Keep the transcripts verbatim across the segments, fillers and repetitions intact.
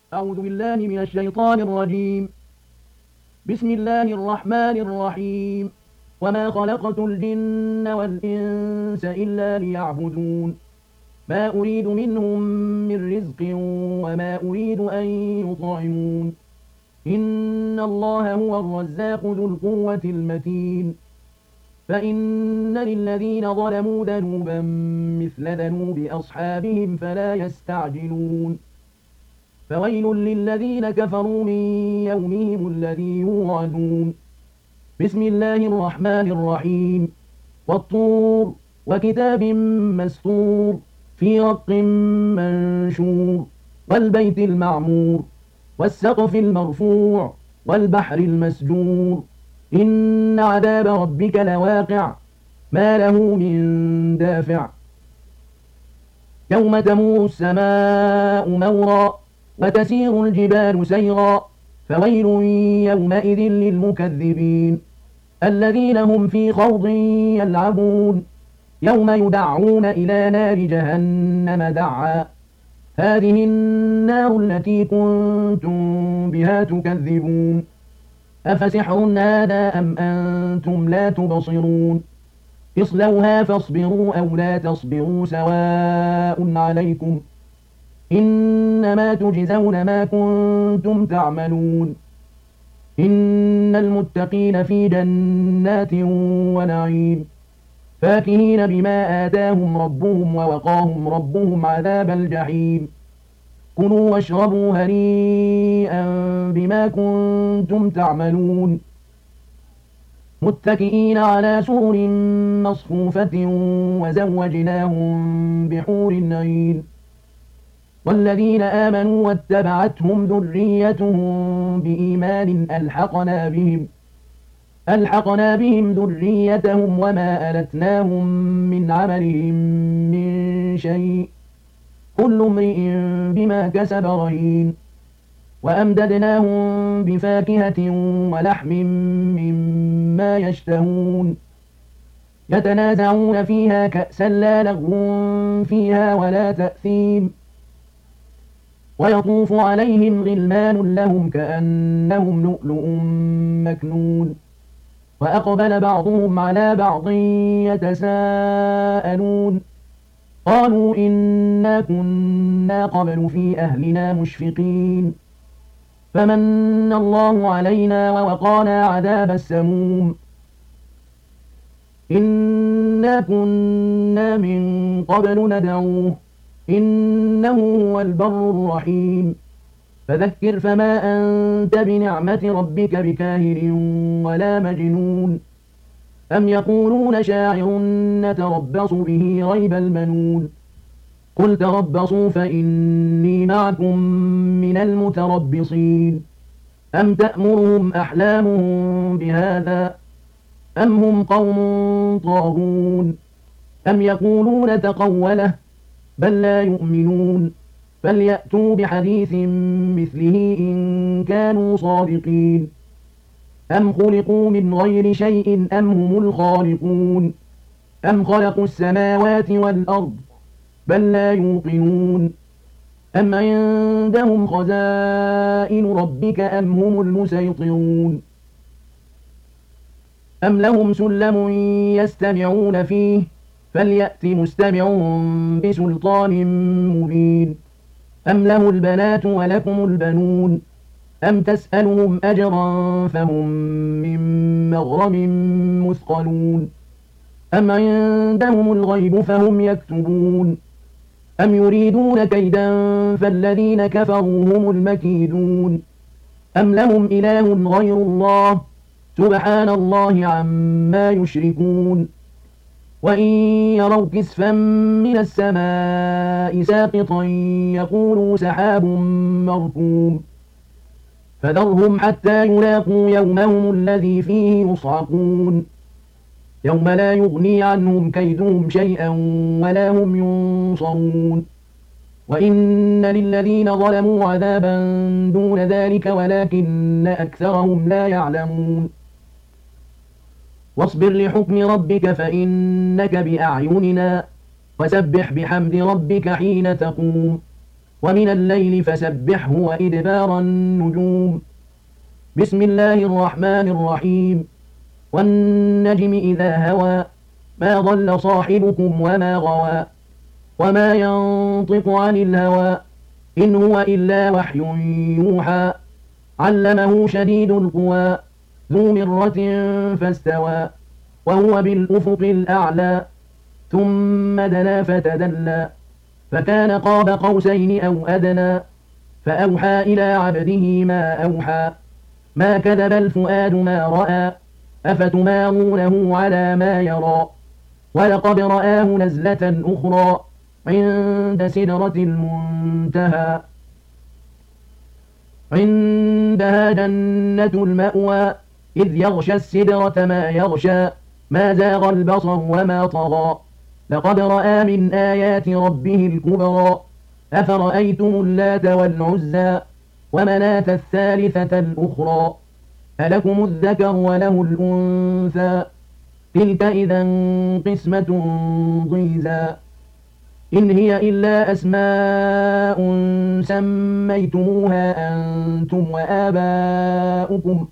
أعوذ بالله من الشيطان الرجيم. بسم الله الرحمن الرحيم. وما خلقت الجن والإنس إلا ليعبدون ما أريد منهم من رزق وما أريد أن يطعمون إن الله هو الرزاق ذو القوة المتين. فإن للذين ظلموا ذنوبا مثل ذنوب أصحابهم فلا يستعجلون. فويل للذين كفروا من يومهم الذي يوعدون. بسم الله الرحمن الرحيم. والطور وكتاب مسطور في رق منشور والبيت المعمور والسقف المرفوع والبحر المسجور إن عذاب ربك لواقع ما له من دافع. يوم تمور السماء مورا وتسير الجبال سيرا فويل يومئذ للمكذبين الذين هم في خوض يلعبون يوم يدعون إلى نار جهنم دعا هذه النار التي كنتم بها تكذبون أفسحر هذا أم أنتم لا تبصرون اصلوها فاصبروا أو لا تصبروا سواء عليكم إنما تجزون ما كنتم تعملون إن المتقين في جنات ونعيم فاكهين بما آتاهم ربهم ووقاهم ربهم عذاب الجحيم كلوا واشربوا هنيئا بما كنتم تعملون متكئين على سرر مصفوفة وزوجناهم بحور عين والذين آمنوا واتبعتهم ذريتهم بإيمان ألحقنا بهم ألحقنا بهم ذريتهم وما ألتناهم من عملهم من شيء كل امرئ بما كسب رهين وأمددناهم بفاكهة ولحم مما يشتهون يتنازعون فيها كأسا لا لغو فيها ولا تأثيم ويطوف عليهم غلمان لهم كأنهم لؤلؤ مكنون وأقبل بعضهم على بعض يتساءلون قالوا إنا كنا قبل في أهلنا مشفقين فمن الله علينا ووقانا عذاب السموم إنا كنا من قبل ندعوه إنه هو البر الرحيم فذكر فما أنت بنعمة ربك بكاهن ولا مجنون أم يقولون شاعر نتربص به ريب المنون قل تربصوا فإني معكم من المتربصين أم تأمرهم أحلامهم بهذا أم هم قوم طاغون أم يقولون تقوله بل لا يؤمنون فليأتوا بحديث مثله إن كانوا صادقين أم خلقوا من غير شيء أم هم الخالقون أم خلقوا السماوات والأرض بل لا يوقنون أم عندهم خزائن ربك أم هم المسيطرون أم لهم سلم يستمعون فيه فليأت مستمعهم بسلطان مبين أم له البنات ولكم البنون أم تسألهم أجرا فهم من مغرم مثقلون أم عندهم الغيب فهم يكتبون أم يريدون كيدا فالذين كفروا هم المكيدون أم لهم إله غير الله سبحان الله عما يشركون وإن يروا كسفا من السماء ساقطا يقولوا سحاب مركوم فذرهم حتى يلاقوا يومهم الذي فيه يصعقون يوم لا يغني عنهم كيدهم شيئا ولا هم ينصرون وإن للذين ظلموا عذابا دون ذلك ولكن أكثرهم لا يعلمون واصبر لحكم ربك فإنك بأعيننا وسبح بحمد ربك حين تقوم ومن الليل فسبحه وإدبار النجوم. بسم الله الرحمن الرحيم. والنجم إذا هوى ما ضل صاحبكم وما غوى وما ينطق عن الهوى إن هو إلا وحي يوحى علمه شديد القوى ذو مرة فاستوى وهو بالأفق الأعلى ثم دنا فتدلى فكان قاب قوسين أو أدنى فأوحى إلى عبده ما أوحى ما كذب الفؤاد ما رأى أفتمارونه على ما يرى ولقد رآه نزلة أخرى عند سدرة المنتهى عندها جنة المأوى إذ يغشى السدرة ما يغشى ما زاغ البصر وما طغى لقد رأى من آيات ربه الكبرى أفرأيتم اللات والعزى ومناة الثالثة الأخرى ألكم الذكر وله الأنثى تلك إذا قسمة ضيزى إن هي إلا أسماء سميتموها أنتم وآباؤكم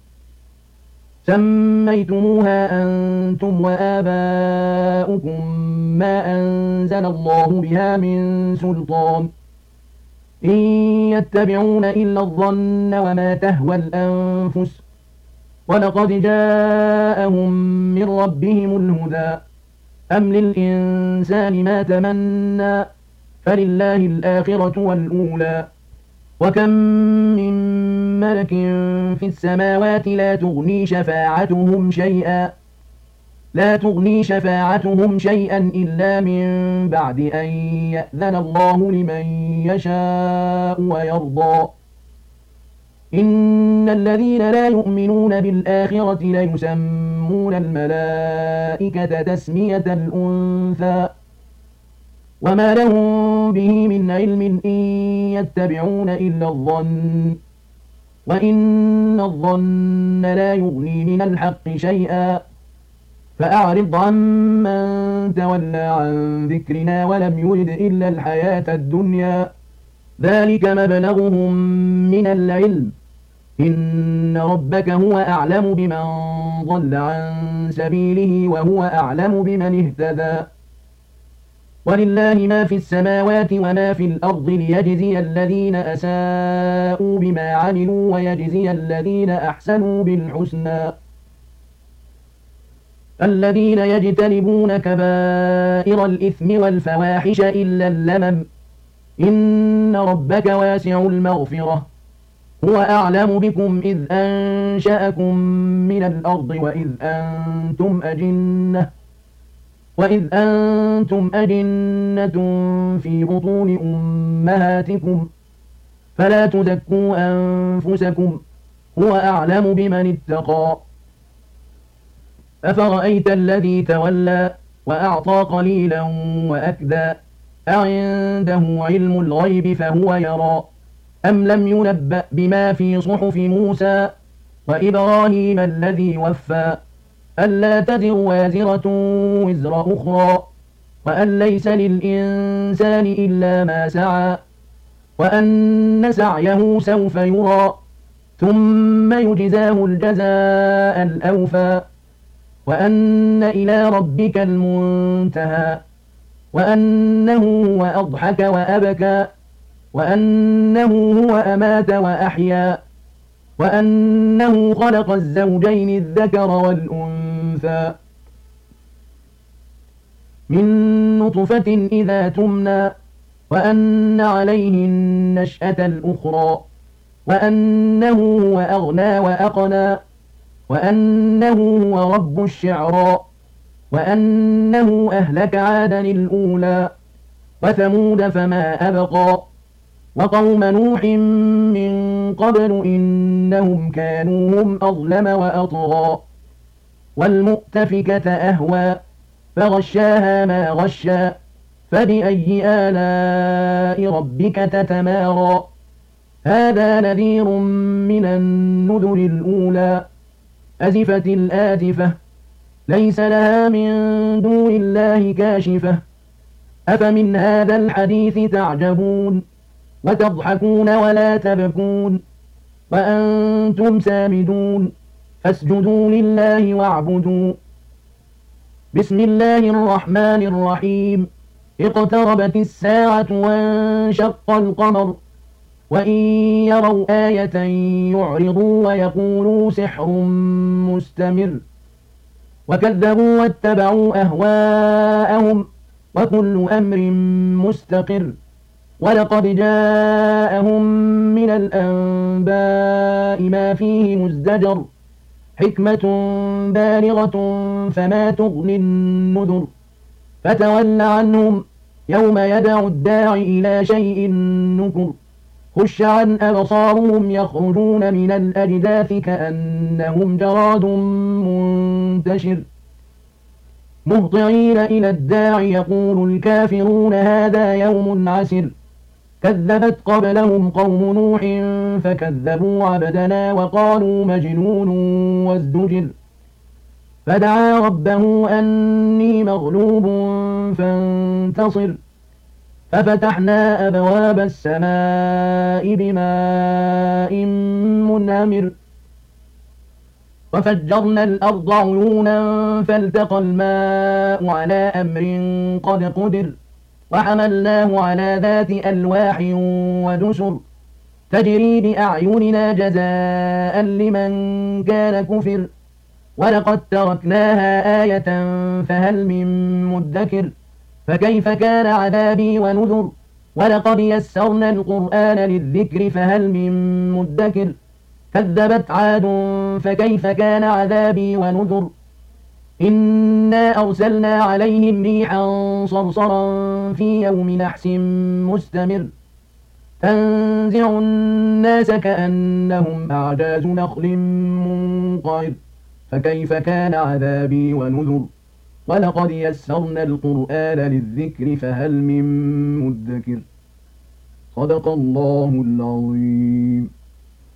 سميتموها أنتم وآباؤكم ما أنزل الله بها من سلطان إن يتبعون إلا الظن وما تهوى الأنفس ولقد جاءهم من ربهم الهدى أم للإنسان ما تمنى فلله الآخرة والأولى وكم من ملك في السماوات لا تغني شفاعتهم شيئا لا تغني شفاعتهم شيئا إلا من بعد أن يأذن الله لمن يشاء ويرضى إن الذين لا يؤمنون بالآخرة ليسمون الملائكة تسمية الأنثى وما لهم به من علم إن يتبعون إلا الظن وإن الظن لا يغني من الحق شيئا فأعرض عمن تولى عن ذكرنا ولم يرد إلا الحياة الدنيا ذلك مبلغهم من العلم إن ربك هو أعلم بمن ضل عن سبيله وهو أعلم بمن اهتدى ولله ما في السماوات وما في الأرض ليجزي الذين أساءوا بما عملوا ويجزي الذين أحسنوا بالحسنى الذين يجتنبون كبائر الإثم والفواحش إلا اللمم إن ربك واسع المغفرة هو أعلم بكم إذ أنشأكم من الأرض وإذ أنتم أجنة وإذ أنتم أجنة في بطون أمهاتكم فلا تزكوا أنفسكم هو أعلم بمن اتقى أفرأيت الذي تولى وأعطى قليلا وأكدى أعنده علم الغيب فهو يرى أم لم ينبأ بما في صحف موسى وإبراهيم الذي وفى ألا تزر وازرة وزر أخرى وأن ليس للإنسان إلا ما سعى وأن سعيه سوف يرى ثم يجزاه الجزاء الأوفى وأن إلى ربك المنتهى وأنه هو أضحك وأبكى وأنه هو أمات وأحيا وأنه خلق الزوجين الذكر والأنثى من نطفة إذا تمنى وأن عليه النشأة الأخرى وأنه هو أغنى وأقنى وأنه هو رب الشعرى وأنه أهلك عادا الأولى وثمود فما أبقى وقوم نوح من قبل إنهم كانوا هم أظلم وأطغى والمؤتفكة أهوى فغشاها ما غشى فبأي آلاء ربك تتمارى هذا نذير من النذر الأولى أزفت الآزفة ليس لها من دون الله كاشفة أفمن هذا الحديث تعجبون وتضحكون ولا تبكون وأنتم سامدون فاسجدوا لله واعبدوا. بسم الله الرحمن الرحيم. اقتربت الساعة وانشق القمر وإن يروا آية يعرضوا ويقولوا سحر مستمر وكذبوا واتبعوا أهواءهم وكل أمر مستقر. ولقد جاءهم من الأنباء ما فيه مزدجر حكمة بالغة فما تغني النذر. فتول عنهم يوم يدعو الداع إلى شيء نكر. خش عن أبصارهم يخرجون من الأجداث كأنهم جراد منتشر مهطعين إلى الداع يقول الكافرون هذا يوم عسر. كذبت قبلهم قوم نوح فكذبوا عبدنا وقالوا مجنون وازدجر. فدعا ربه أني مغلوب فانتصر. ففتحنا أبواب السماء بماء منهمر وفجرنا الأرض عيونا فالتقى الماء على أمر قد قدر. وحملناه على ذات ألواح ودسر تجري بأعيننا جزاء لمن كان كفر. ولقد تركناها آية فهل من مدكر. فكيف كان عذابي ونذر. ولقد يسرنا القرآن للذكر فهل من مدكر. كذبت عاد فكيف كان عذابي ونذر. إنا أرسلنا عليهم ريحا صرصرا في يوم نحس مستمر تنزع الناس كأنهم أعجاز نخل منقعر. فكيف كان عذابي ونذر. ولقد يسرنا القرآن للذكر فهل من مدكر. صدق الله العظيم.